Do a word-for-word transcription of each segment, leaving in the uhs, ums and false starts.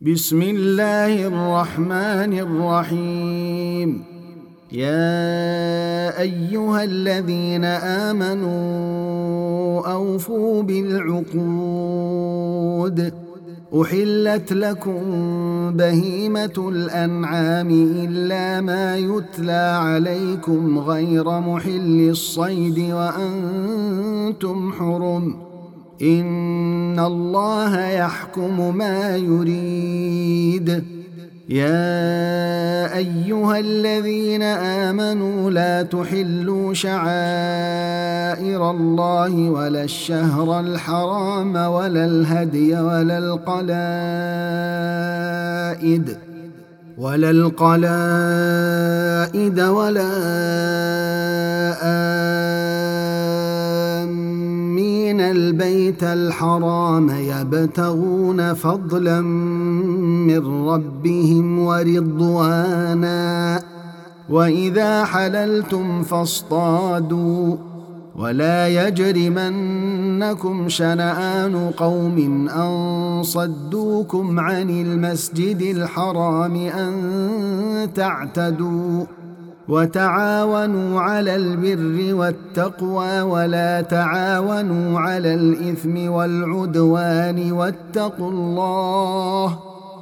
بسم الله الرحمن الرحيم. يا أيها الذين آمنوا أوفوا بالعقود. أحلت لكم بهيمة الأنعام إلا ما يتلى عليكم غير محل الصيد وأنتم حرم. إن الله يحكم ما يريد. يا أيها الذين آمنوا لا تحلوا شعائر الله ولا الشهر الحرام ولا الهدي ولا القلائد ولا القلائد ولا آمين البيت الحرام يبتغون فضلا من ربهم ورضوانا. وإذا حللتم فاصطادوا ولا يجرمنكم شنآن قوم أن صدوكم عن المسجد الحرام أن تعتدوا. وتعاونوا على البر والتقوى ولا تعاونوا على الإثم والعدوان واتقوا الله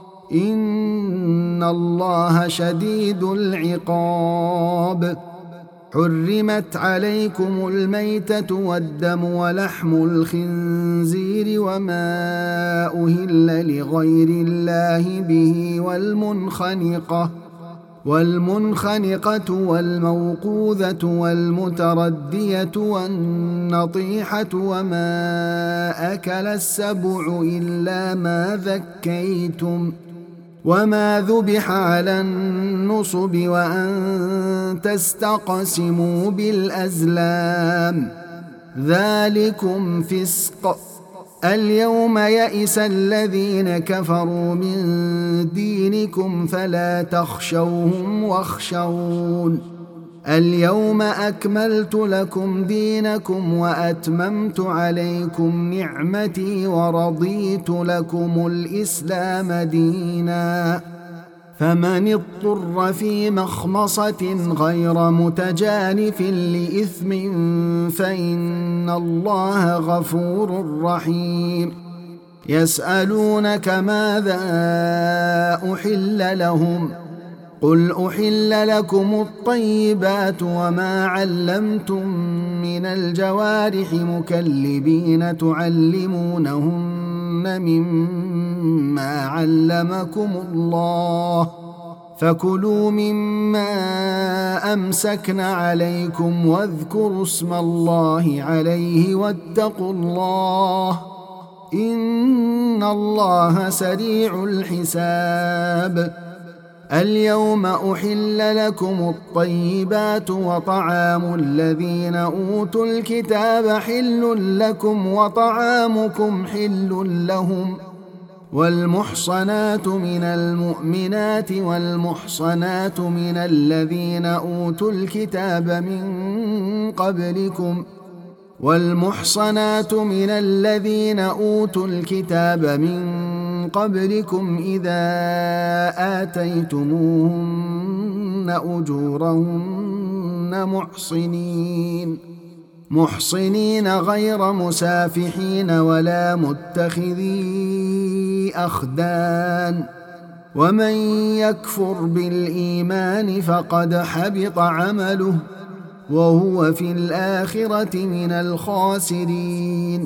إن الله شديد العقاب. حرمت عليكم الميتة والدم ولحم الخنزير وما أهل لغير الله به والمنخنقة والمنخنقة والموقوذة والمتردية والنطيحة وما أكل السبع إلا ما ذكيتم وما ذبح على النصب وأن تستقسموا بالأزلام ذلكم فسق. اليوم يئس الذين كفروا من دينكم فلا تخشوهم واخشون. اليوم أكملت لكم دينكم وأتممت عليكم نعمتي ورضيت لكم الإسلام دينا. فمن اضطر في مخمصة غير متجانف لإثم فإن الله غفور رحيم. يسألونك ماذا أحل لهم قل أحل لكم الطيبات وما علمتم من الجوارح مكلبين تعلمونهن مما علمكم الله فكلوا مما أمسكن عليكم واذكروا اسم الله عليه واتقوا الله إن الله سريع الحساب. اليوم أحل لكم الطيبات وطعام الذين أوتوا الكتاب حل لكم وطعامكم حل لهم. والمحصنات من المؤمنات والمحصنات من الذين أوتوا الكتاب من قبلكم والمحصنات من الذين أوتوا الكتاب من قبلكم إذا آتيتموهن أجورهن محصنين محصنين غير مسافحين ولا متخذي أخدان. ومن يكفر بالإيمان فقد حبط عمله وهو في الآخرة من الخاسرين.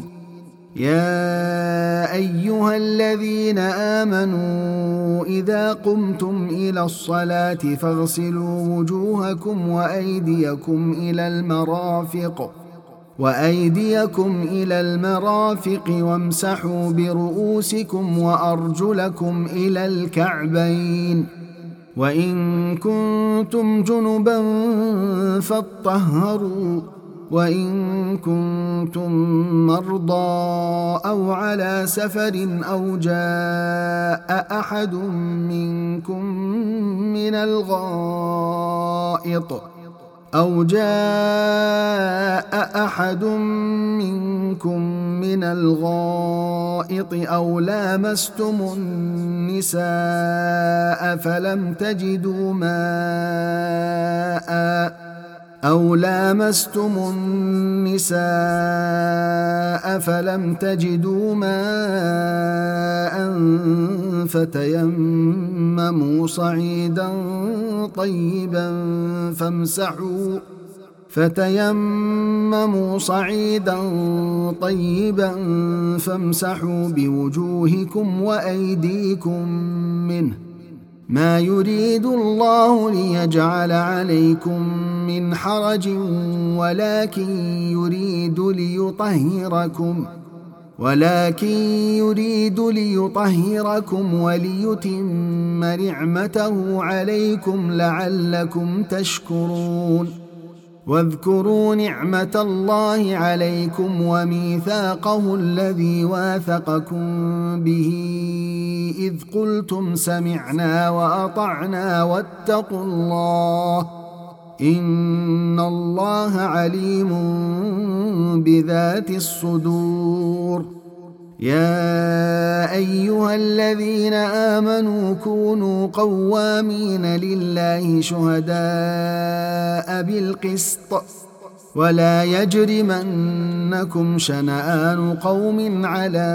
يا أيها الذين آمنوا إذا قمتم إلى الصلاة فاغسلوا وجوهكم وأيديكم إلى المرافق وأيديكم إلى المرافق وامسحوا برؤوسكم وأرجلكم إلى الكعبين وإن كنتم جنبا فاطهروا وإن كنتم مرضى أو على سفر أو جاء أحد منكم من الغائط أو جاء أحد منكم من الغائط أو لامستم النساء فلم تجدوا ماء أو لامستم النساء فلم تجدوا ماء فتيمموا صعيدا طيبا فامسحوا فتيمموا صعيدا طيبا فامسحوا بوجوهكم وأيديكم منه ما يريد الله ليجعل عليكم من حرج ولكن يريد ليطهركم ولكن يريد ليطهركم وليتم نعمته عليكم لعلكم تشكرون واذكروا نعمة الله عليكم وميثاقه الذي واثقكم به إذ قلتم سمعنا وأطعنا واتقوا الله إن الله عليم بذات الصدور يا أيها الذين آمنوا كونوا قوامين لله شهداء بالقسط ولا يجرمنكم شنآن قوم على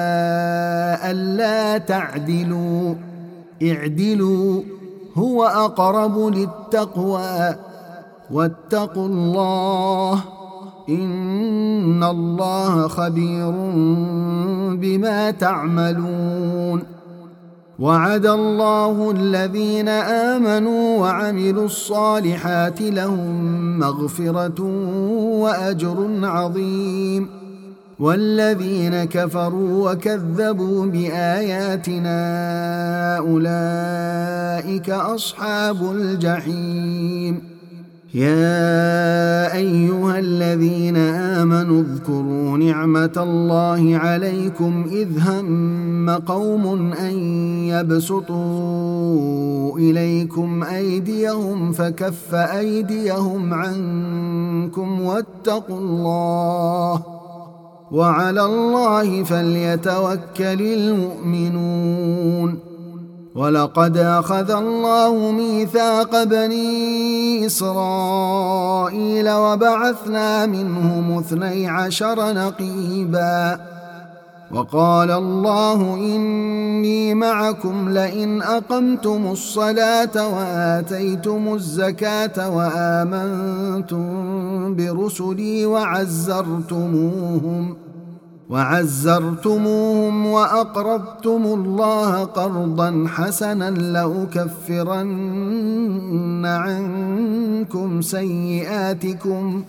ألا تعدلوا اعدلوا هو أقرب للتقوى واتقوا الله إن الله خبير بما تعملون وعد الله الذين آمنوا وعملوا الصالحات لهم مغفرة وأجر عظيم والذين كفروا وكذبوا بآياتنا أولئك أصحاب الجحيم يا أيها الذين آمنوا اذكروا نعمة الله عليكم إذ هم قوم أن يبسطوا إليكم أيديهم فكف أيديهم عنكم واتقوا الله وعلى الله فليتوكل المؤمنون ولقد أخذ الله ميثاق بني إسرائيل وبعثنا منهم اثني عشر نقيبا وقال الله إني معكم لئن أقمتم الصلاة وآتيتم الزكاة وآمنتم برسلي وعزرتموهم وعزرتموهم وأقرضتم الله قرضا حسنا لأكفرن عنكم سيئاتكم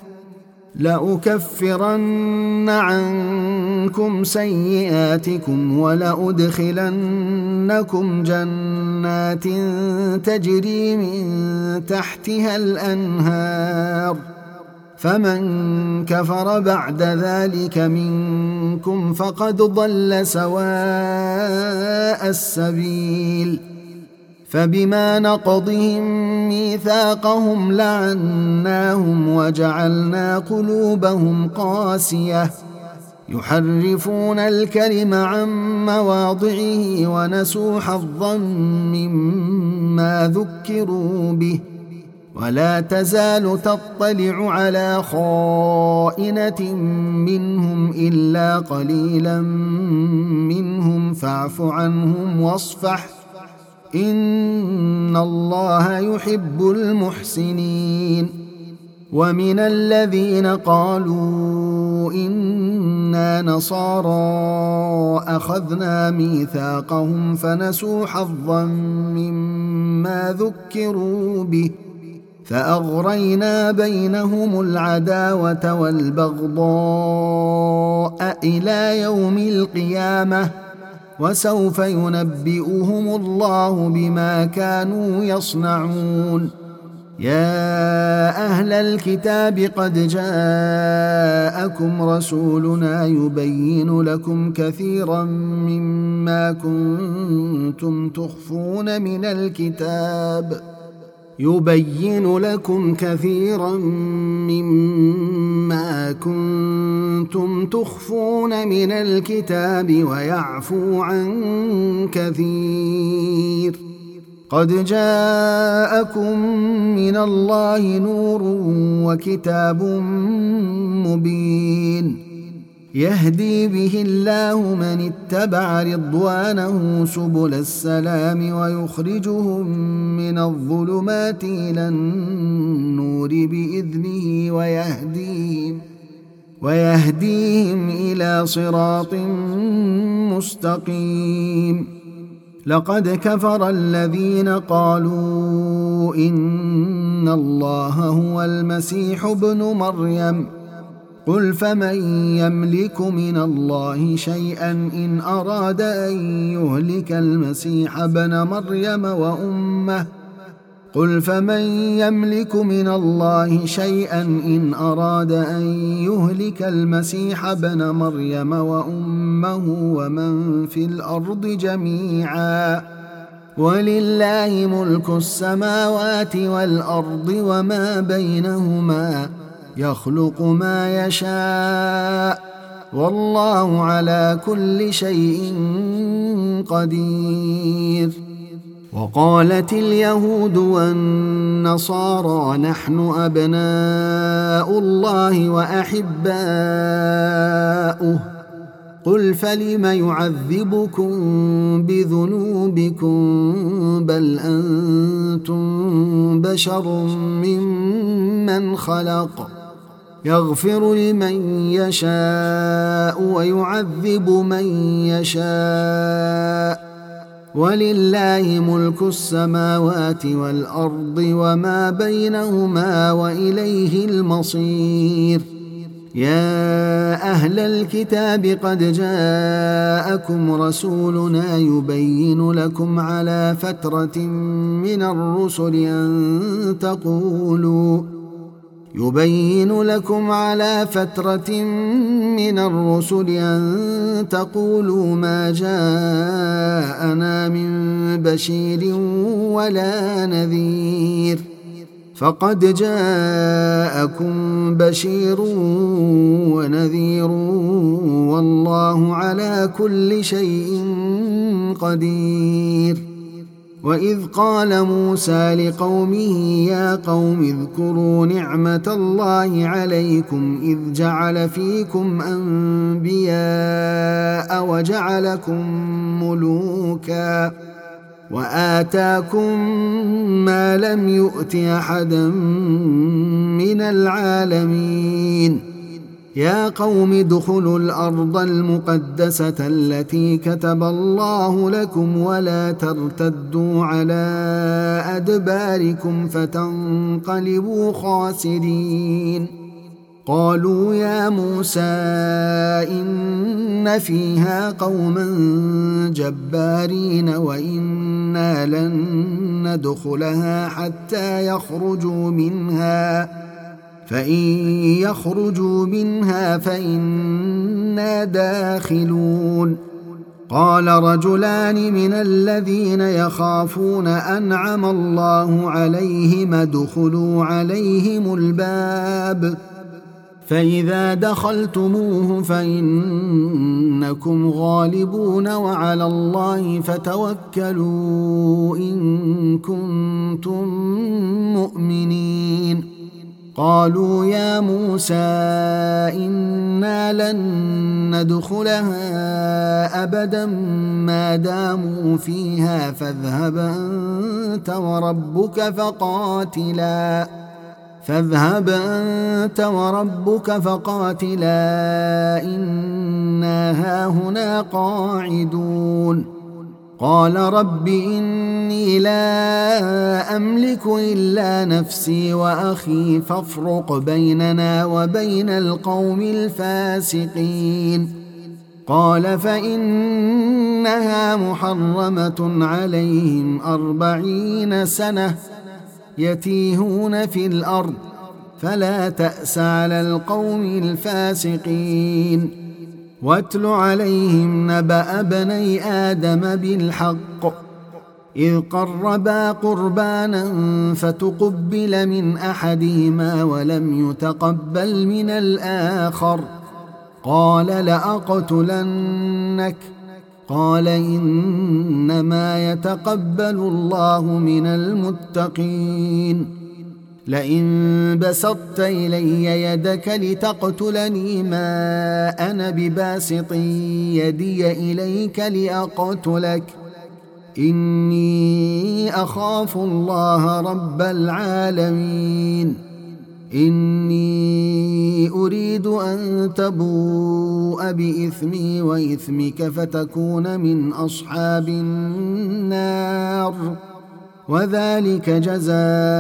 لأكفرن عنكم سيئاتكم ولأدخلنكم جنات تجري من تحتها الأنهار فمن كفر بعد ذلك منكم فقد ضل سواء السبيل فبما نقضهم ميثاقهم لعناهم وجعلنا قلوبهم قاسية يحرفون الكلم عن مواضعه ونسوا حظا مما ذكروا به ولا تزال تطلع على خائنة منهم إلا قليلا منهم فاعف عنهم واصفح إن الله يحب المحسنين ومن الذين قالوا إنا نصارى أخذنا ميثاقهم فنسوا حظا مما ذكروا به فأغرينا بينهم العداوة والبغضاء إلى يوم القيامة وسوف ينبئهم الله بما كانوا يصنعون يا أهل الكتاب قد جاءكم رسولنا يبين لكم كثيرا مما كنتم تخفون من الكتاب يبين لكم كثيرا مما كنتم تخفون من الكتاب ويعفو عن كثير. قد جاءكم من الله نور وكتاب مبين يهدي به الله من اتبع رضوانه سبل السلام ويخرجهم من الظلمات إلى النور بإذنه ويهديهم, ويهديهم إلى صراط مستقيم. لقد كفر الذين قالوا إن الله هو المسيح ابن مريم قل فمن يملك من الله شيئا إن أراد أن يهلك المسيح ابن مريم وأمه قل فمن يملك من الله شيئا إن أراد أن يهلك المسيح ابن مريم وأمه ومن في الأرض جميعا ولله ملك السماوات والأرض وما بينهما يخلق ما يشاء والله على كل شيء قدير. وقالت اليهود والنصارى نحن أبناء الله وأحباؤه قل فلم يعذبكم بذنوبكم بل أنتم بشر ممن خلق يغفر لمن يشاء ويعذب من يشاء ولله ملك السماوات والأرض وما بينهما وإليه المصير. يا أهل الكتاب قد جاءكم رسولنا يبين لكم على فترة من الرسل أن تقولوا يبين لكم على فترة من الرسل أن تقولوا ما جاءنا من بشير ولا نذير فقد جاءكم بشير ونذير والله على كل شيء قدير. وإذ قال موسى لقومه يا قوم اذكروا نعمة الله عليكم إذ جعل فيكم أنبياء وجعلكم ملوكا وآتاكم ما لم يؤت أحدا من العالمين. يا قوم ادخلوا الأرض المقدسة التي كتب الله لكم ولا ترتدوا على أدباركم فتنقلبوا خاسرين. قالوا يا موسى إن فيها قوما جبارين وإنا لن ندخلها حتى يخرجوا منها فإن يخرجوا منها فإنا داخلون. قال رجلان من الذين يخافون أنعم الله عليهم ادخلوا عليهم الباب فإذا دخلتموه فإنكم غالبون وعلى الله فتوكلوا إن كنتم مؤمنين. قالوا يا موسى إنا لن ندخلها أبدا ما داموا فيها فاذهب أنت وربك فقاتلا فاذهب أنت وربك فقاتلا إنا هاهنا قاعدون. قال رب إني لا أملك إلا نفسي وأخي فافرق بيننا وبين القوم الفاسقين. قال فإنها محرمة عليهم أربعين سنة يتيهون في الأرض فلا تأس على القوم الفاسقين. واتل عليهم نبأ بني آدم بالحق إذ قربا قربانا فتقبل من أحدهما ولم يتقبل من الآخر قال لأقتلنك قال إنما يتقبل الله من المتقين لئن بسطت إلي يدك لتقتلني ما أنا بباسط يدي إليك لأقتلك إني أخاف الله رب العالمين إني أريد أن تبوء بإثمي وإثمك فتكون من أصحاب النار وذلك جزاء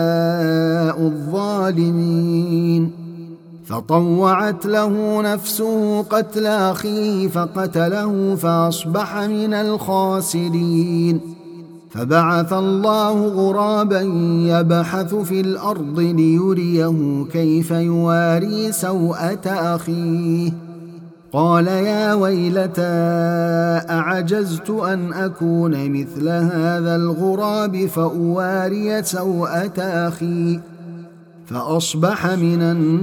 الظالمين فطوعت له نفسه قتل أخيه فقتله فأصبح من الخاسرين فبعث الله غرابا يبحث في الأرض ليريه كيف يواري سوءة أخيه قال يا ويلتى أعجزت أن أكون مثل هذا الغراب فأواري سوءة أخي فأصبح من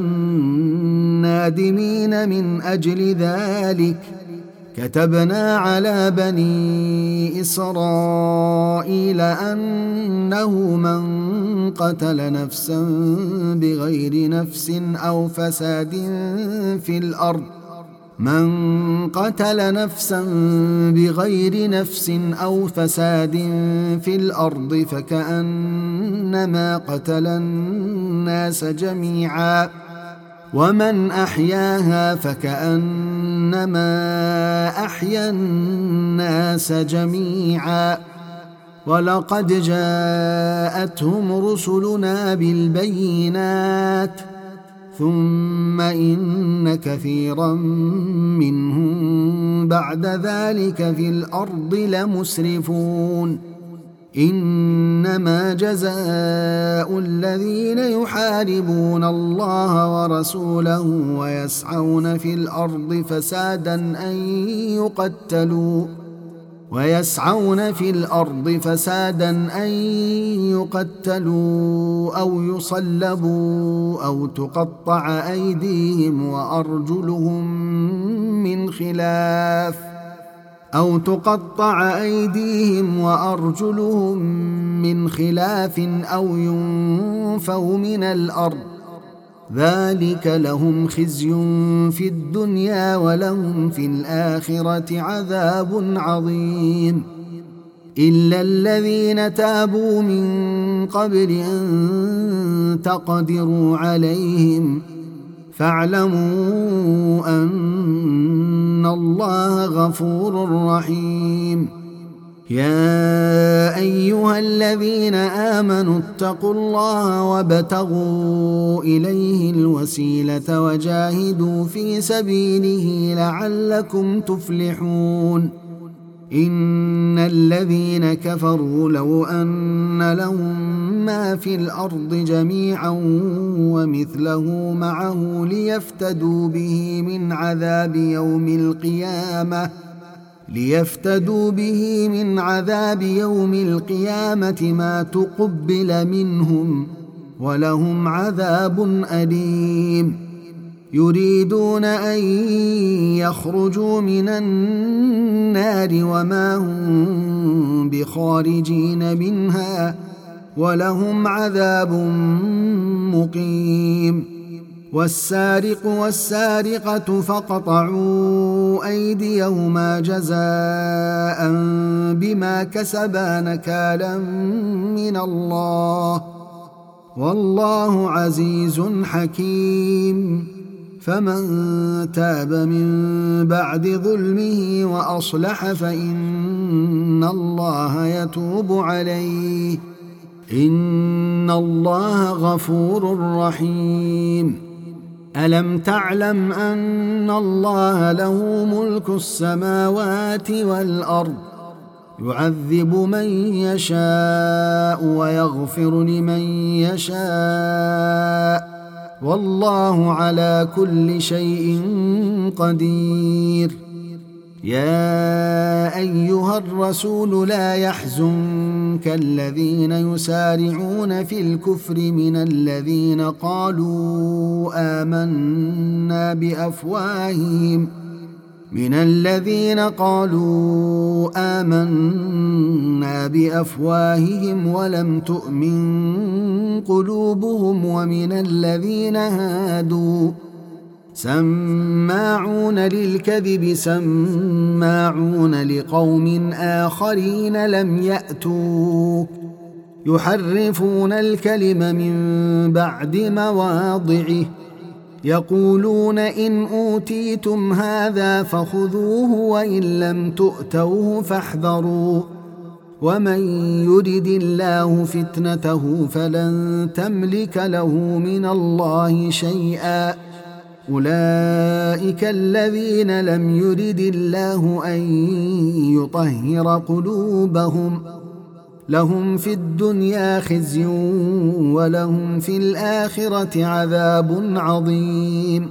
النادمين من أجل ذلك كتبنا على بني إسرائيل أنه من قتل نفسا بغير نفس أو فساد في الأرض من قتل نفسا بغير نفس أو فساد في الأرض فكأنما قتل الناس جميعا ومن أحياها فكأنما أحيا الناس جميعا ولقد جاءتهم رسلنا بالبينات ثم إن كثيرا منهم بعد ذلك في الأرض لمسرفون إنما جزاء الذين يحاربون الله ورسوله ويسعون في الأرض فسادا أن يقتلوا ويسعون في الأرض فسادا أن يقتلوا أو يصلبوا أو تقطع أيديهم وأرجلهم من خلاف أو تقطع أيديهم وأرجلهم من خلاف أو ينفوا من الأرض ذلك لهم خزي في الدنيا ولهم في الآخرة عذاب عظيم إلا الذين تابوا من قبل أن تقدروا عليهم فاعلموا أن الله غفور رحيم يا أيها الذين آمنوا اتقوا الله وابتغوا إليه الوسيلة وجاهدوا في سبيله لعلكم تفلحون إن الذين كفروا لو أن لهم ما في الأرض جميعا ومثله معه ليفتدوا به من عذاب يوم القيامة ليفتدوا به من عذاب يوم القيامة ما تقبل منهم ولهم عذاب أليم يريدون أن يخرجوا من النار وما هم بخارجين منها ولهم عذاب مقيم والسارق والسارقة فاقطعوا أيديهما جزاء بما كسبا نكالا من الله والله عزيز حكيم فمن تاب من بعد ظلمه وأصلح فإن الله يتوب عليه إن الله غفور رحيم ألم تعلم أن الله له ملك السماوات والأرض يعذب من يشاء ويغفر لمن يشاء والله على كل شيء قدير يا أيها الرسول لا يحزنك الذين يسارعون في الكفر من الذين قالوا آمنا بأفواههم من الذين قالوا آمنا بأفواههم ولم تؤمن قلوبهم ومن الذين هادوا سماعون للكذب سماعون لقوم آخرين لم يأتوك يحرفون الكلم من بعد مواضعه يقولون إن أوتيتم هذا فخذوه وإن لم تؤتوه فاحذروا ومن يرد الله فتنته فلن تملك له من الله شيئا أولئك الذين لم يرد الله أن يطهر قلوبهم لهم في الدنيا خزي ولهم في الآخرة عذاب عظيم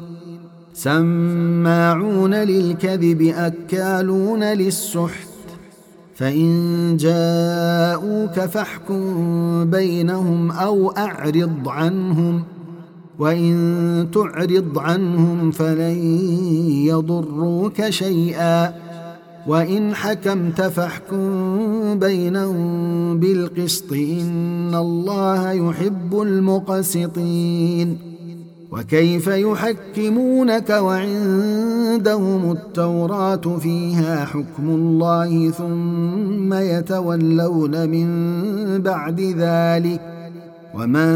سماعون للكذب أكالون للسحت فإن جاءوك فاحكم بينهم أو أعرض عنهم وإن تعرض عنهم فلن يضروك شيئا وإن حكمت فاحكم بينهم بالقسط إن الله يحب المقسطين وكيف يحكمونك وعندهم التوراة فيها حكم الله ثم يتولون من بعد ذلك وما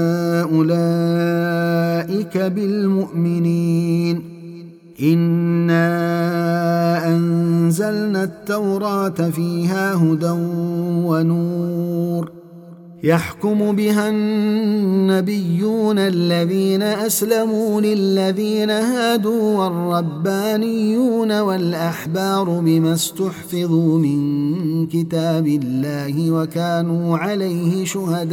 أولئك بالمؤمنين إنا أنزلنا التوراة فيها هدى ونور يحكم بها النبيون الذين أسلموا للذين هادوا والربانيون والأحبار بما استحفظوا من كتاب الله وكانوا عليه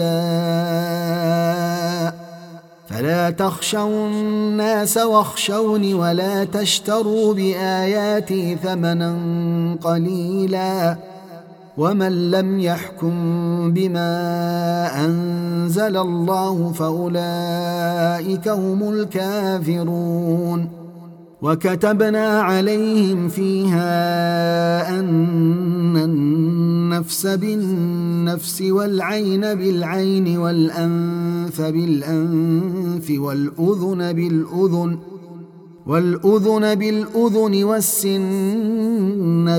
شهداء فلا تخشوا الناس واخشوني ولا تشتروا بآياتي ثمنا قليلا ومن لم يحكم بما أنزل الله فأولئك هم الكافرون وكتبنا عليهم فيها أن النفس بالنفس والعين بالعين والأنف بالأنف والأذن بالأذن والأذن بالأذن والسن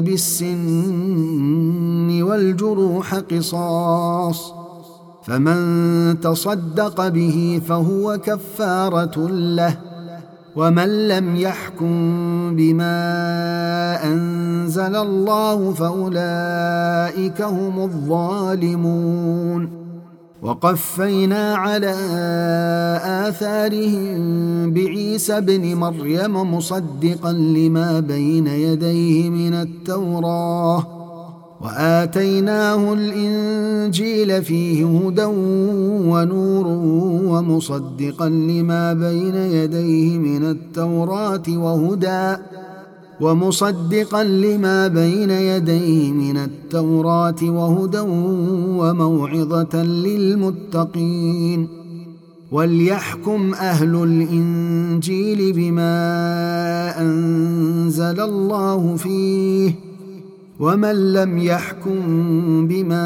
بالسن والجروح قصاص فمن تصدق به فهو كفارة له ومن لم يحكم بما أنزل الله فأولئك هم الظالمون وقفينا على آثارهم بعيسى ابن مريم مصدقا لما بين يديه من التوراة وآتيناه الإنجيل فيه هدى ونور ومصدقا لما بين يديه من التوراة وهدى ومصدقا لما بين يديه من التوراة وهدى وموعظة للمتقين وليحكم أهل الإنجيل بما أنزل الله فيه ومن لم يحكم بما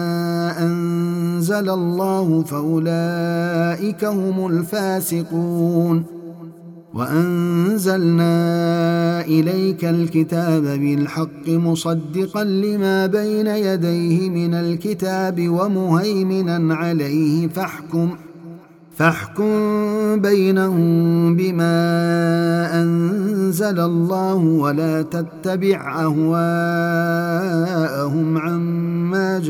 أنزل الله فأولئك هم الفاسقون وأنزلنا إليك الكتاب بالحق مصدقا لما بين يديه من الكتاب ومهيمنا عليه فاحكم فاحكم بينهم بما أنزل الله ولا تتبع أهواءهم عما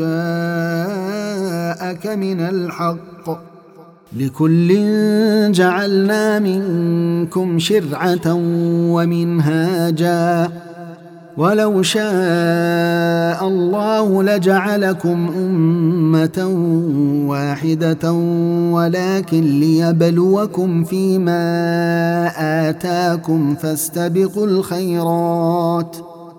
جاءك من الحق لكل جعلنا منكم شرعة ومنهاجا ولو شاء الله لجعلكم أمة واحدة ولكن ليبلوكم فيما آتاكم فاستبقوا الخيرات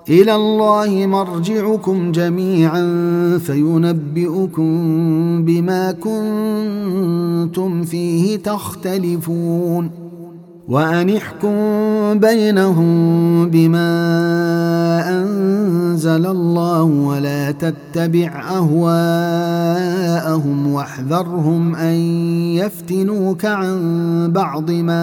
إلى الله مرجعكم جميعا فينبئكم بما كنتم فيه تختلفون وأن احكم بينهم بما أنزل الله ولا تتبع أهواءهم واحذرهم أن يفتنوك عن بعض ما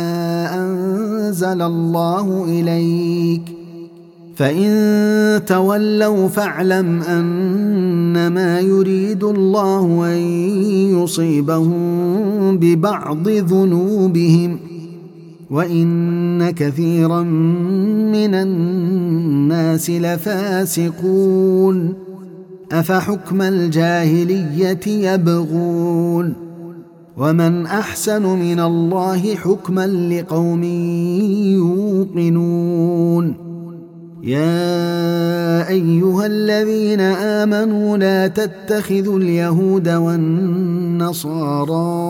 أنزل الله إليك فإن تولوا فاعلم أنما يريد الله أن يصيبهم ببعض ذنوبهم وإن كثيرا من الناس لفاسقون أفحكم الجاهلية يبغون ومن أحسن من الله حكما لقوم يوقنون يا أيها الذين آمنوا لا تتخذوا اليهود والنصارى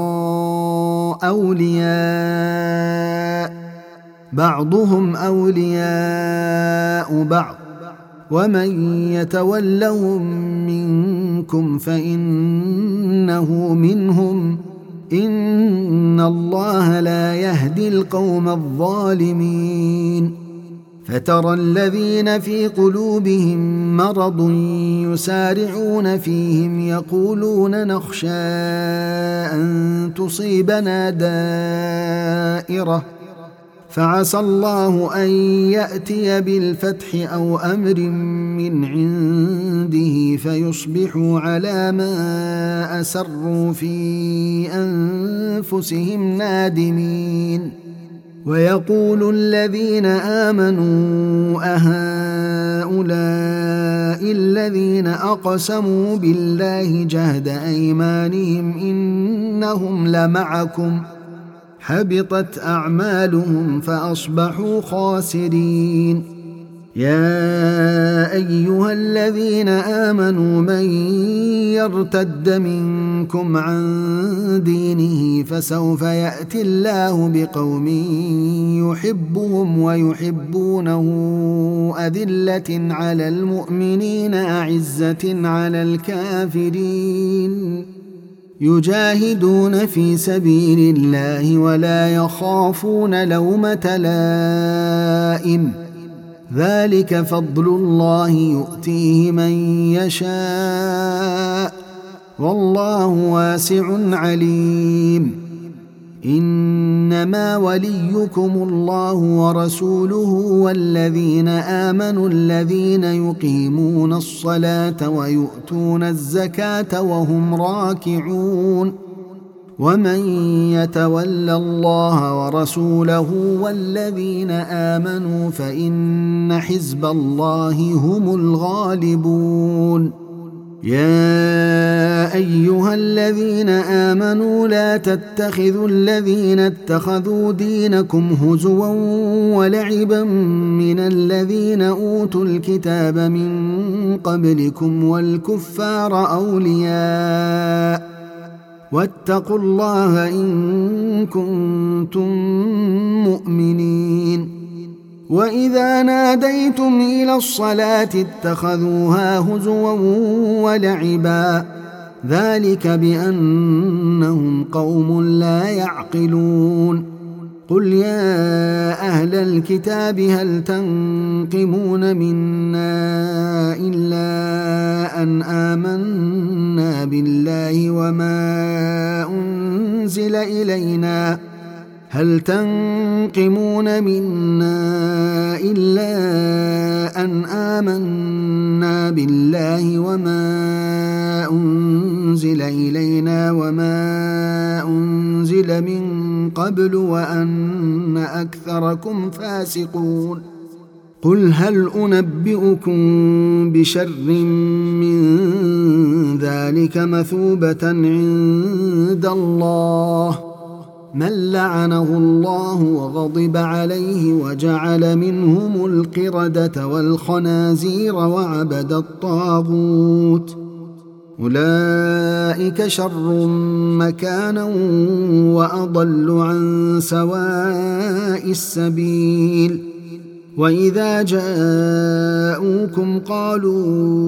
أولياء بعضهم أولياء بعض ومن يتولهم منكم فإنه منهم إن الله لا يهدي القوم الظالمين فترى الذين في قلوبهم مرض يسارعون فيهم يقولون نخشى أن تصيبنا دائرة فعسى الله أن يأتي بالفتح أو أمر من عنده فيصبحوا على ما أسروا في أنفسهم نادمين ويقول الذين آمنوا أهؤلاء الذين أقسموا بالله جهد أيمانهم إنهم لمعكم حبطت أعمالهم فأصبحوا خاسرين يا أيها الذين آمنوا من يرتد منكم عن دينه فسوف يأتي الله بقوم يحبهم ويحبونه أذلة على المؤمنين أعزة على الكافرين يجاهدون في سبيل الله ولا يخافون لومة لائم ذلك فضل الله يؤتيه من يشاء والله واسع عليم إنما وليكم الله ورسوله والذين آمنوا الذين يقيمون الصلاة ويؤتون الزكاة وهم راكعون ومن يتول الله ورسوله والذين آمنوا فإن حزب الله هم الغالبون يا أيها الذين آمنوا لا تتخذوا الذين اتخذوا دينكم هزوا ولعبا من الذين أوتوا الكتاب من قبلكم والكفار أولياء واتقوا الله إن كنتم مؤمنين وإذا ناديتم إلى الصلاة اتخذوها هزوا ولعبا ذلك بأنهم قوم لا يعقلون قل يا أهل الكتاب هل تنقمون منا إلا أن آمنا بالله وما أنزل إلينا هل تنقمون منا إلا أن آمنا بالله وما أنزل إلينا وما أنزل من قبل وأن أكثركم فاسقون قل هل أنبئكم بشر من ذلك مثوبة عند الله من لعنه الله وغضب عليه وجعل منهم القردة والخنازير وعبد الطاغوت أولئك شر مكانا وأضل عن سواء السبيل وإذا جاءوكم قالوا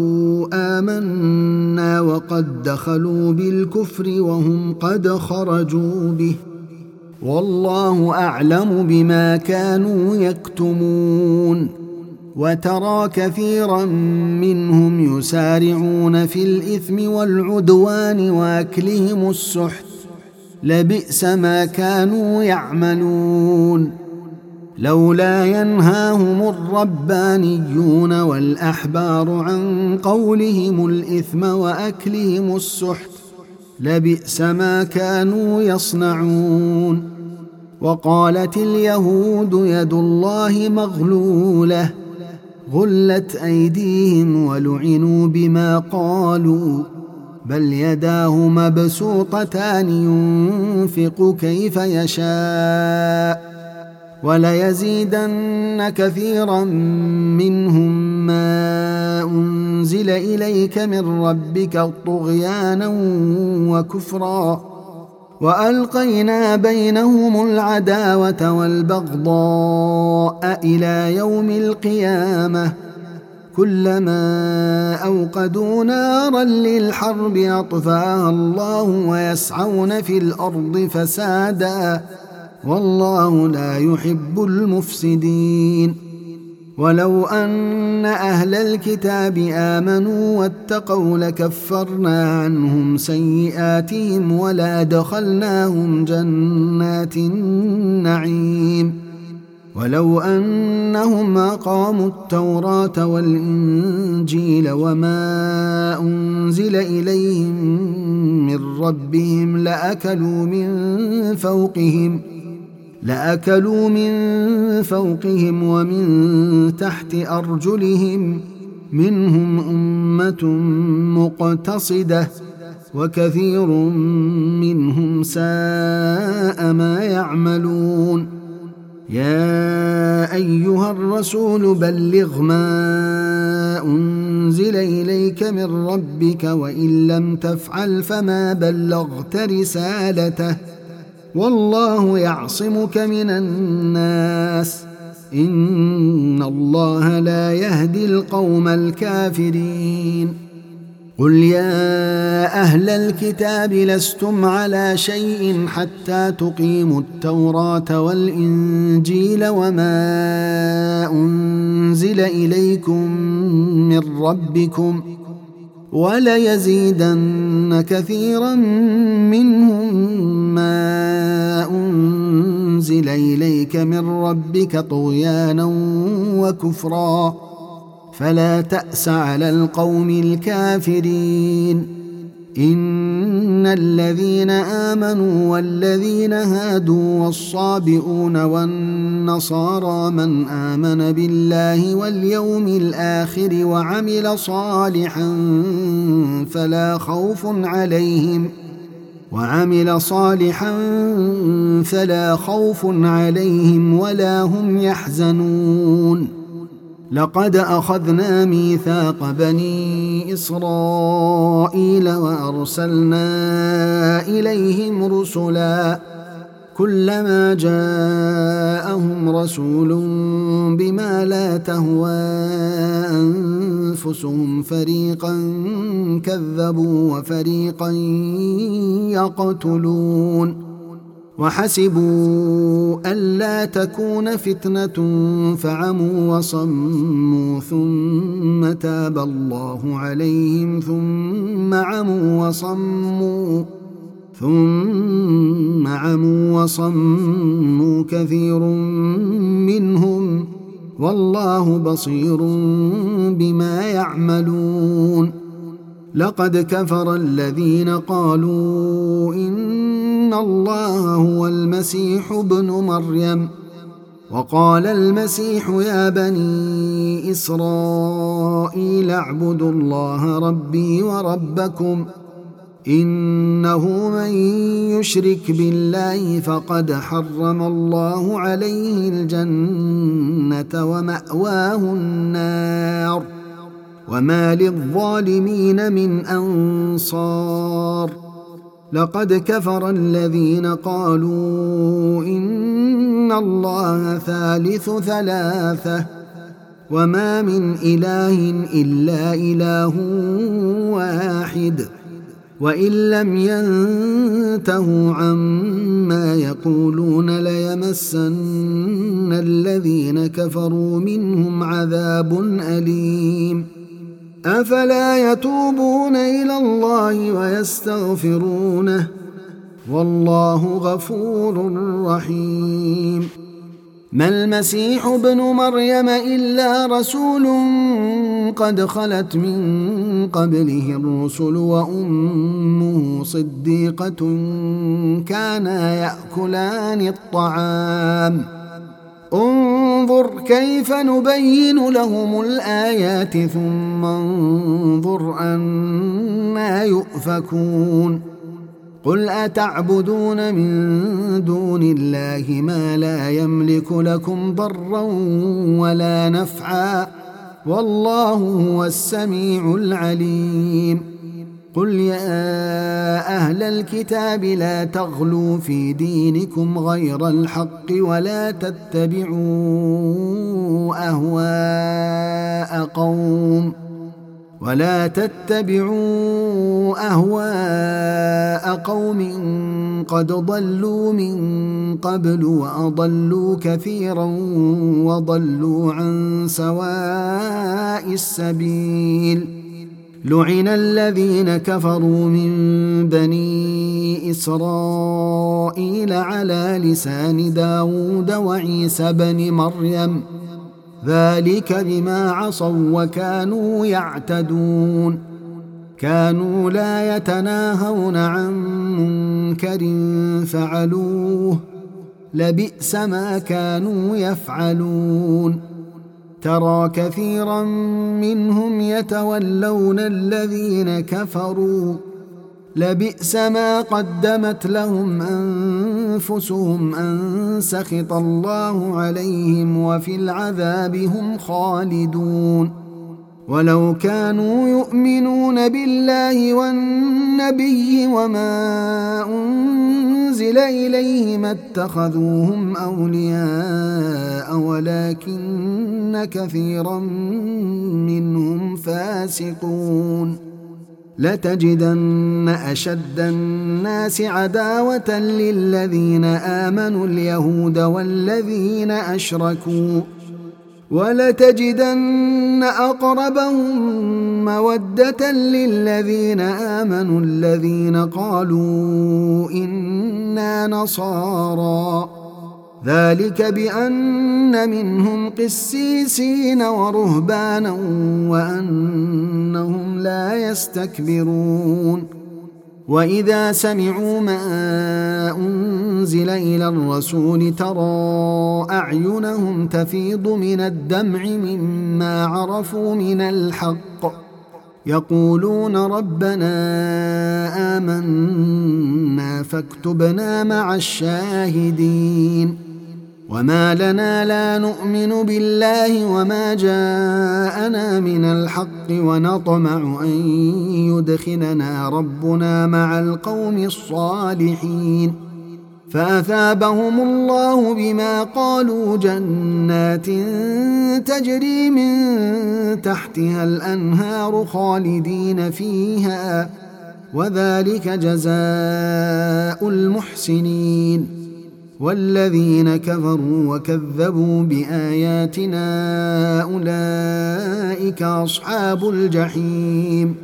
آمنا وقد دخلوا بالكفر وهم قد خرجوا به والله أعلم بما كانوا يكتمون وترى كثيرا منهم يسارعون في الإثم والعدوان وأكلهم السحت لبئس ما كانوا يعملون لولا ينهاهم الربانيون والأحبار عن قولهم الإثم وأكلهم السحت لبئس ما كانوا يصنعون وقالت اليهود يد الله مغلولة غلت أيديهم ولعنوا بما قالوا بل يداه مبسوطتان ينفق كيف يشاء وليزيدن كثيرا منهم ما أنزل إليك من ربك طغيانا وكفرا وألقينا بينهم العداوة والبغضاء إلى يوم القيامة كلما أوقدوا نارا للحرب أطفاها الله ويسعون في الأرض فسادا والله لا يحب المفسدين ولو أن أهل الكتاب آمنوا واتقوا لكفرنا عنهم سيئاتهم ولا دخلناهم جنات النعيم ولو أنهم أقاموا التوراة والإنجيل وما أنزل إليهم من ربهم لأكلوا من فوقهم لأكلوا من فوقهم ومن تحت أرجلهم منهم أمة مقتصدة وكثير منهم ساء ما يعملون يا أيها الرسول بلغ ما أنزل إليك من ربك وإن لم تفعل فما بلغت رسالته والله يعصمك من الناس إن الله لا يهدي القوم الكافرين قل يا أهل الكتاب لستم على شيء حتى تقيموا التوراة والإنجيل وما أنزل إليكم من ربكم وليزيدن كثيرا منهم ما أنزل إليك من ربك طغيانا وكفرا فلا تأس على القوم الكافرين إن الذين آمنوا والذين هادوا والصابئون والنصارى من آمن بالله واليوم الآخر وعمل صالحا فلا خوف عليهم وعمل صالحا فلا خوف عليهم ولا هم يحزنون لقد أخذنا ميثاق بني إسرائيل وأرسلنا إليهم رسلا كلما جاءهم رسول بما لا تهوى أنفسهم فريقا كذبوا وفريقا يقتلون وحسبوا ألا تكون فتنة فعموا وصموا ثم تاب الله عليهم ثم عموا وصموا ثم عموا وصموا كثير منهم والله بصير بما يعملون لقد كفر الذين قالوا إن الله هو المسيح ابن مريم وقال المسيح يا بني إسرائيل اعبدوا الله ربي وربكم إنه من يشرك بالله فقد حرم الله عليه الجنة ومأواه النار وما للظالمين من أنصار لقد كفر الذين قالوا إن الله ثالث ثلاثة وما من إله إلا إله واحد وإن لم ينتهوا عما يقولون ليمسن الذين كفروا منهم عذاب أليم أفلا يتوبون إلى الله ويستغفرونه والله غفور رحيم ما المسيح ابن مريم إلا رسول قد خلت من قبله الرسل وأمه صديقة كانا يأكلان الطعام انظر كيف نبين لهم الآيات ثم انظر أنى يؤفكون قل أتعبدون من دون الله ما لا يملك لكم ضرا ولا نفعا والله هو السميع العليم قل يا أهل الكتاب لا تغلوا في دينكم غير الحق ولا تتبعوا أهواء قوم ولا تتبعوا أهواء قوم قد ضلوا من قبل وأضلوا كثيرا وضلوا عن سواء السبيل لعن الذين كفروا من بني إسرائيل على لسان داود وعيسى بن مريم ذلك بما عصوا وكانوا يعتدون كانوا لا يتناهون عن منكر فعلوه لبئس ما كانوا يفعلون ترى كثيرا منهم يتولون الذين كفروا لبئس ما قدمت لهم أنفسهم أن سخط الله عليهم وفي العذاب هم خالدون ولو كانوا يؤمنون بالله والنبي وما أنزل إليه ما اتخذوهم أولياء ولكن كثيرا منهم فاسقون لتجدن أشد الناس عداوة للذين آمنوا اليهود والذين أشركوا ولتجدن أقربهم مودة للذين آمنوا الذين قالوا إنا نصارى ذلك بأن منهم قسيسين ورهبانا وأنهم لا يستكبرون وإذا سمعوا ما أنزل إلى الرسول ترى أعينهم تفيض من الدمع مما عرفوا من الحق يقولون ربنا آمنا فاكتبنا مع الشاهدين وما لنا لا نؤمن بالله وما جاءنا من الحق ونطمع أن يدخلنا ربنا مع القوم الصالحين فأثابهم الله بما قالوا جنات تجري من تحتها الأنهار خالدين فيها وذلك جزاء المحسنين والذين كفروا وكذبوا بآياتنا أولئك أصحاب الجحيم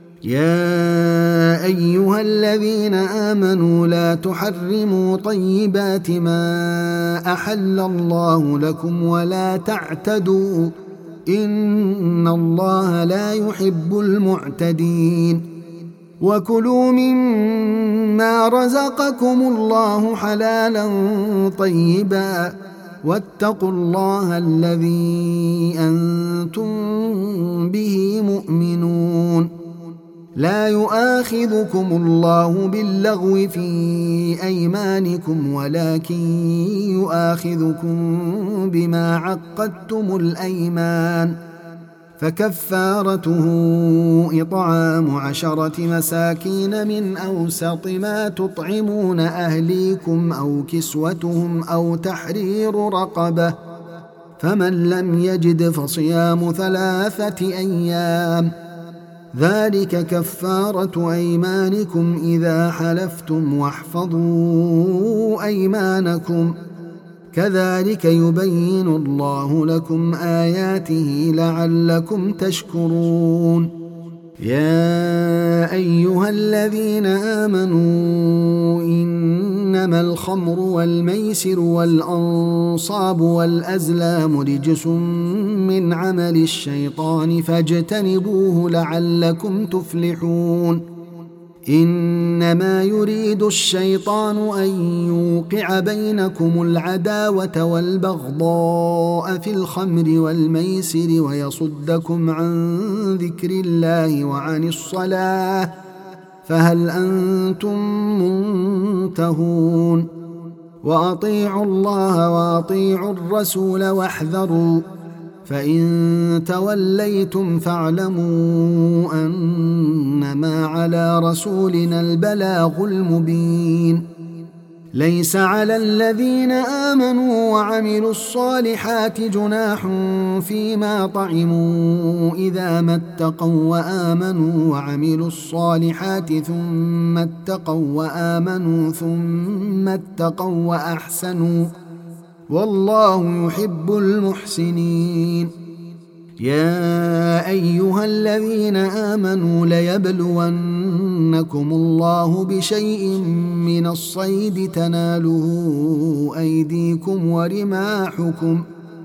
يا أيها الذين آمنوا لا تحرموا طيبات ما أحل الله لكم ولا تعتدوا إن الله لا يحب المعتدين وكلوا مما رزقكم الله حلالا طيبا واتقوا الله الذي أنتم به مؤمنون لا يؤاخذكم الله باللغو في أيمانكم ولكن يؤاخذكم بما عقدتم الأيمان فكفارته إطعام عشرة مساكين من أوسط ما تطعمون أهليكم أو كسوتهم أو تحرير رقبة، فمن لم يجد فصيام ثلاثة أيام، ذلك كفارة أيمانكم إذا حلفتم، واحفظوا أيمانكم، كذلك يبين الله لكم آياته لعلكم تشكرون. يا أيها الذين آمنوا إنما الخمر والميسر والأنصاب والأزلام رجس من عمل الشيطان فاجتنبوه لعلكم تفلحون. إنما يريد الشيطان أن يوقع بينكم العداوة والبغضاء في الخمر والميسر ويصدكم عن ذكر الله وعن الصلاة، فهل أنتم منتهون؟ وأطيعوا الله وأطيعوا الرسول واحذروا، فإن توليتم فاعلموا أنما على رسولنا البلاغ المبين. ليس على الذين آمنوا وعملوا الصالحات جناح فيما طعموا إذا ما اتقوا وآمنوا وعملوا الصالحات ثم اتقوا وآمنوا ثم اتقوا وأحسنوا، والله يحب المحسنين. يا أيها الذين آمنوا ليبلونكم الله بشيء من الصيد تناله أيديكم ورماحكم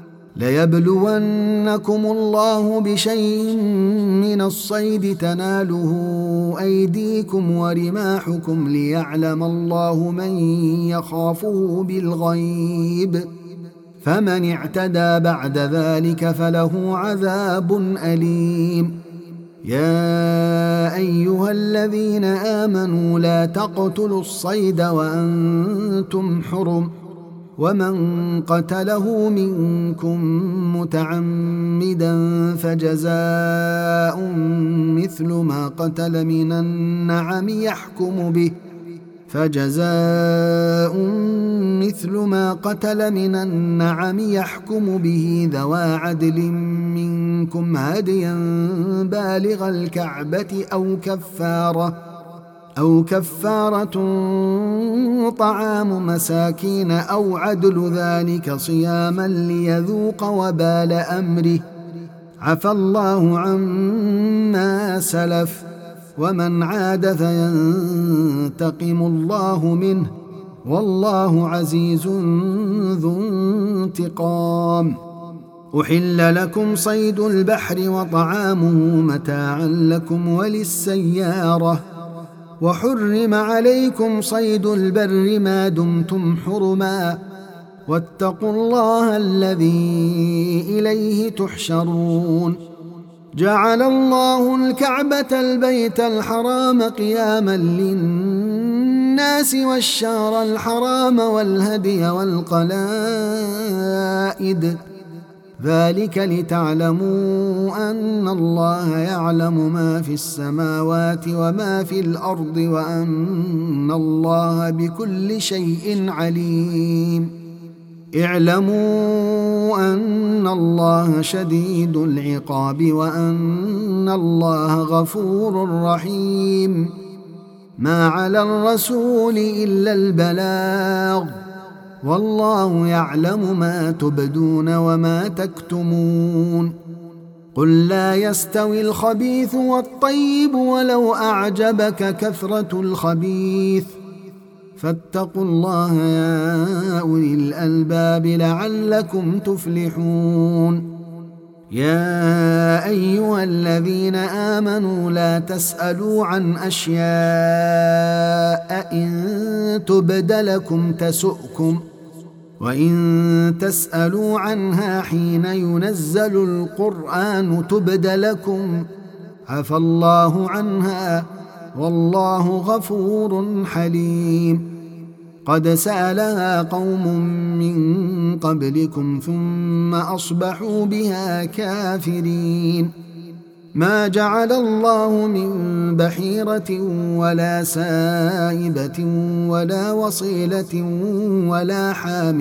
ليبلونكم الله بشيء من الصيد تناله أيديكم ورماحكم ليعلم الله من يخافه بالغيب، فمن اعتدى بعد ذلك فله عذاب أليم. يا أيها الذين آمنوا لا تقتلوا الصيد وأنتم حرم، ومن قتله منكم متعمدا فجزاء مثل ما قتل من النعم يحكم به فجزاء مثل ما قتل من النعم يحكم به ذوى عدل منكم هديا بالغ الكعبة أو كفارة أو كفارة طعام مساكين أو عدل ذلك صياما ليذوق وبال أمره، عفى الله عما سلف، ومن عاد فينتقم الله منه، والله عزيز ذو انتقام. أحل لكم صيد البحر وطعامه متاعا لكم وللسيارة، وحرم عليكم صيد البر ما دمتم حرما، واتقوا الله الذي إليه تحشرون. جعل الله الكعبة البيت الحرام قياما للناس والشهر الحرام والهدي والقلائد، ذلك لتعلموا أن الله يعلم ما في السماوات وما في الأرض وأن الله بكل شيء عليم. اعلموا أن الله شديد العقاب وأن الله غفور رحيم. ما على الرسول إلا البلاغ، والله يعلم ما تبدون وما تكتمون. قل لا يستوي الخبيث والطيب ولو أعجبك كثرة الخبيث، فاتقوا الله يا أولي الألباب لعلكم تفلحون. يا أيها الذين آمنوا لا تسألوا عن أشياء إن تبد لكم تسؤكم، وإن تسألوا عنها حين ينزل القرآن تبد لكم عفى الله عنها، والله غفور حليم. قد سألها قوم من قبلكم ثم أصبحوا بها كافرين. ما جعل الله من بحيرة ولا سائبة ولا وصيلة ولا حام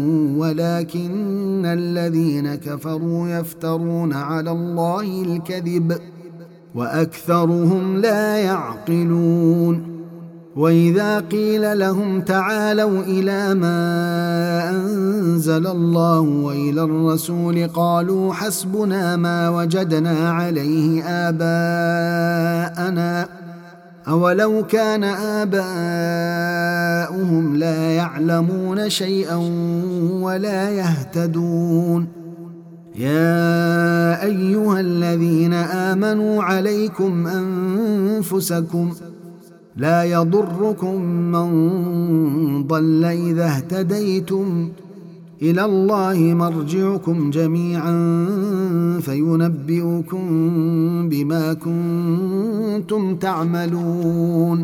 ولكن الذين كفروا يفترون على الله الكذب وأكثرهم لا يعقلون. وإذا قيل لهم تعالوا إلى ما أنزل الله وإلى الرسول قالوا حسبنا ما وجدنا عليه آباءنا أولو كان آباؤهم لا يعلمون شيئا ولا يهتدون. يا أيها الذين آمنوا عليكم أنفسكم لا يضركم من ضل إذا اهتديتم إلى الله مرجعكم جميعا فينبئكم بما كنتم تعملون.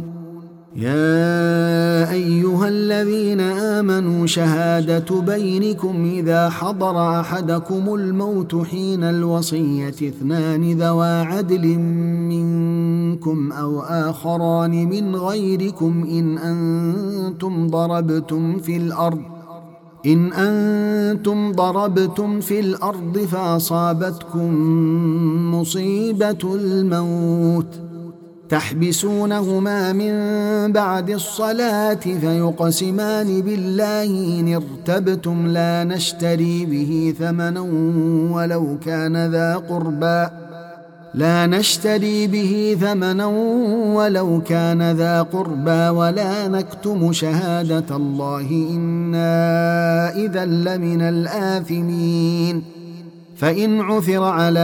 يا أيها الذين آمنوا شهادة بينكم إذا حضر أحدكم الموت حين الوصية اثنان ذوى عدل منكم أو آخران من غيركم إن أنتم ضربتم في الأرض إن أنتم ضربتم في الأرض فأصابتكم مصيبة الموت تحبسونهما من بعد الصلاة فيقسمان بالله إن ارتبتم لا نشتري به ثمنا ولو كان ذا قربى لا نشتري به ثمنا ولو كان ذا قربى ولا نكتم شهادة الله إنا إذا لمن الآثمين. فإن عثر على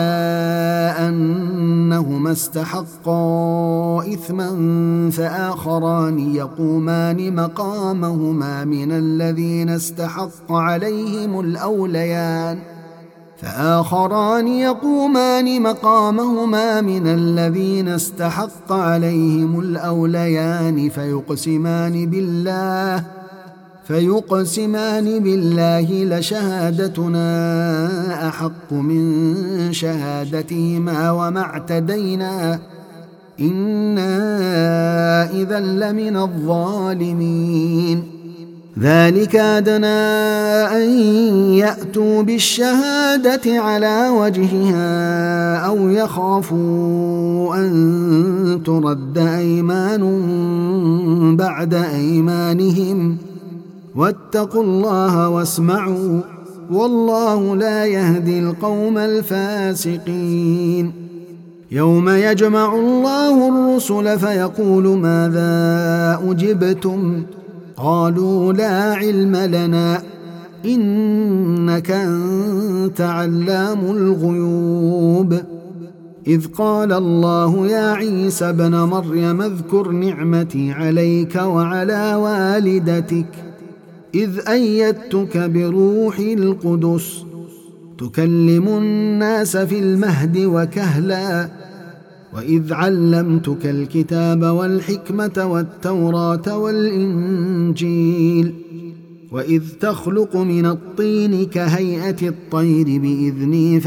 أنهما استحقا إثما فآخران يقومان مقامهما من الذين استحق عليهم الأوليان فآخران يقومان مقامهما من الذين استحق عليهم الأوليان فيقسمان بالله فيقسمان بالله لشهادتنا أحق من شهادتهما وما اعتدينا إنا إذا لمن الظالمين. ذلك أدنى أن يأتوا بالشهادة على وجهها أو يخافوا أن ترد أيمان بعد أيمانهم واتقوا الله واسمعوا والله لا يهدي القوم الفاسقين. يوم يجمع الله الرسل فيقول ماذا أجبتم قالوا لا علم لنا إنك أنت علام الغيوب. إذ قال الله يا عيسى ابن مريم اذكر نعمتي عليك وعلى والدتك إذ أيدتك بروح القدس تكلم الناس في المهد وكهلا وإذ علمتك الكتاب والحكمة والتوراة والإنجيل وإذ تخلق من الطين كهيئة الطير بإذني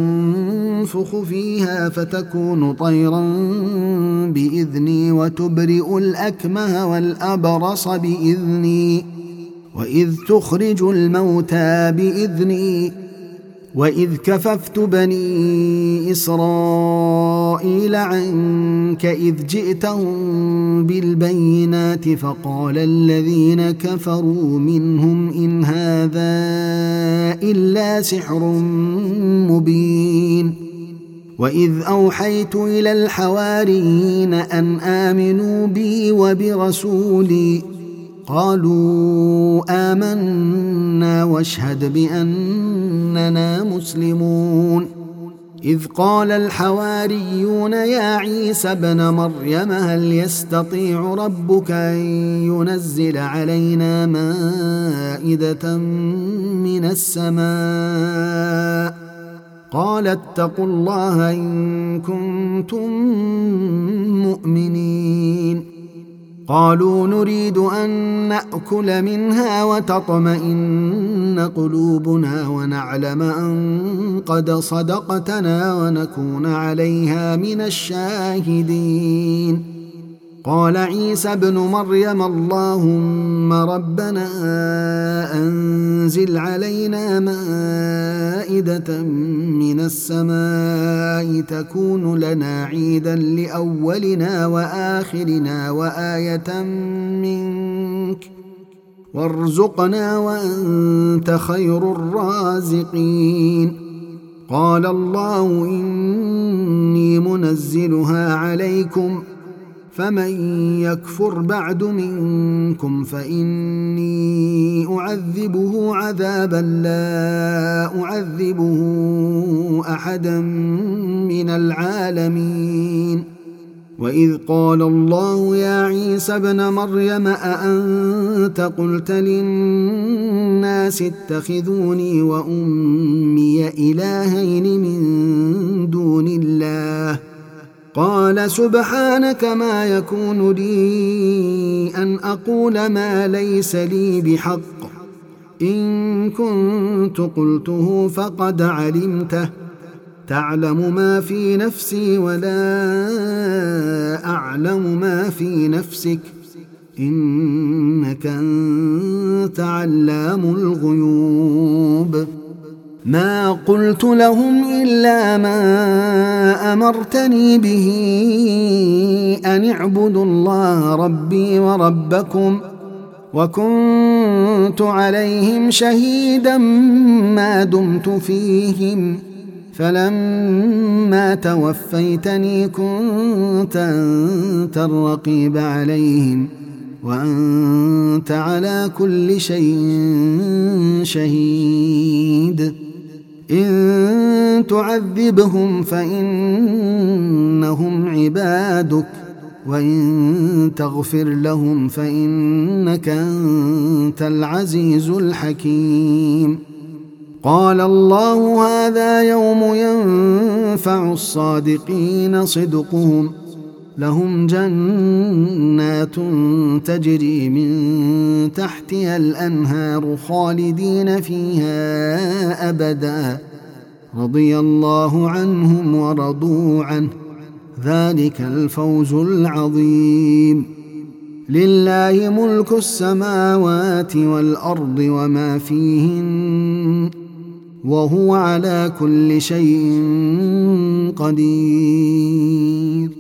فتنفخ فيها فتكون طيرا بإذني وتبرئ الأكمه والأبرص بإذني وإذ تخرج الموتى بإذني وإذ كففت بني إسرائيل عنك إذ جئتهم بالبينات فقال الذين كفروا منهم إن هذا إلا سحر مبين. وإذ أوحيت إلى الحواريين أن آمنوا بي وبرسولي قالوا آمنا واشهد بأننا مسلمون. إذ قال الحواريون يا عيسى ابن مريم هل يستطيع ربك أن ينزل علينا مائدة من السماء قال اتقوا الله إن كنتم مؤمنين. قالوا نريد أن نأكل منها وتطمئن قلوبنا ونعلم أن قد صدقتنا ونكون عليها من الشاهدين. قال عيسى ابن مريم اللهم ربنا أنزل علينا مائدة من السماء تكون لنا عيدا لأولنا وآخرنا وآية منك وارزقنا وأنت خير الرازقين. قال الله إني منزلها عليكم فمن يكفر بعد منكم فإني أعذبه عذابا لا أعذبه أحدا من العالمين. وإذ قال الله يا عيسى ابن مريم أأنت قلت للناس اتخذوني وأمي إلهين من دون الله قال سبحانك ما يكون لي أن أقول ما ليس لي بحق إن كنت قلته فقد علمته تعلم ما في نفسي ولا أعلم ما في نفسك إنك أنت علام الغيوب. ما قلت لهم إلا ما أمرتني به أن اعبدوا الله ربي وربكم وكنت عليهم شهيدا ما دمت فيهم فلما توفيتني كنت أنت الرقيب عليهم وأنت على كل شيء شهيد. إن تعذبهم فإنهم عبادك وإن تغفر لهم فإنك أنت العزيز الحكيم. قال الله هذا يوم ينفع الصادقين صدقهم لهم جنات تجري من تحتها الأنهار خالدين فيها أبدا رضي الله عنهم ورضوا عنه ذلك الفوز العظيم. لله ملك السماوات والأرض وما فيهن وهو على كل شيء قدير.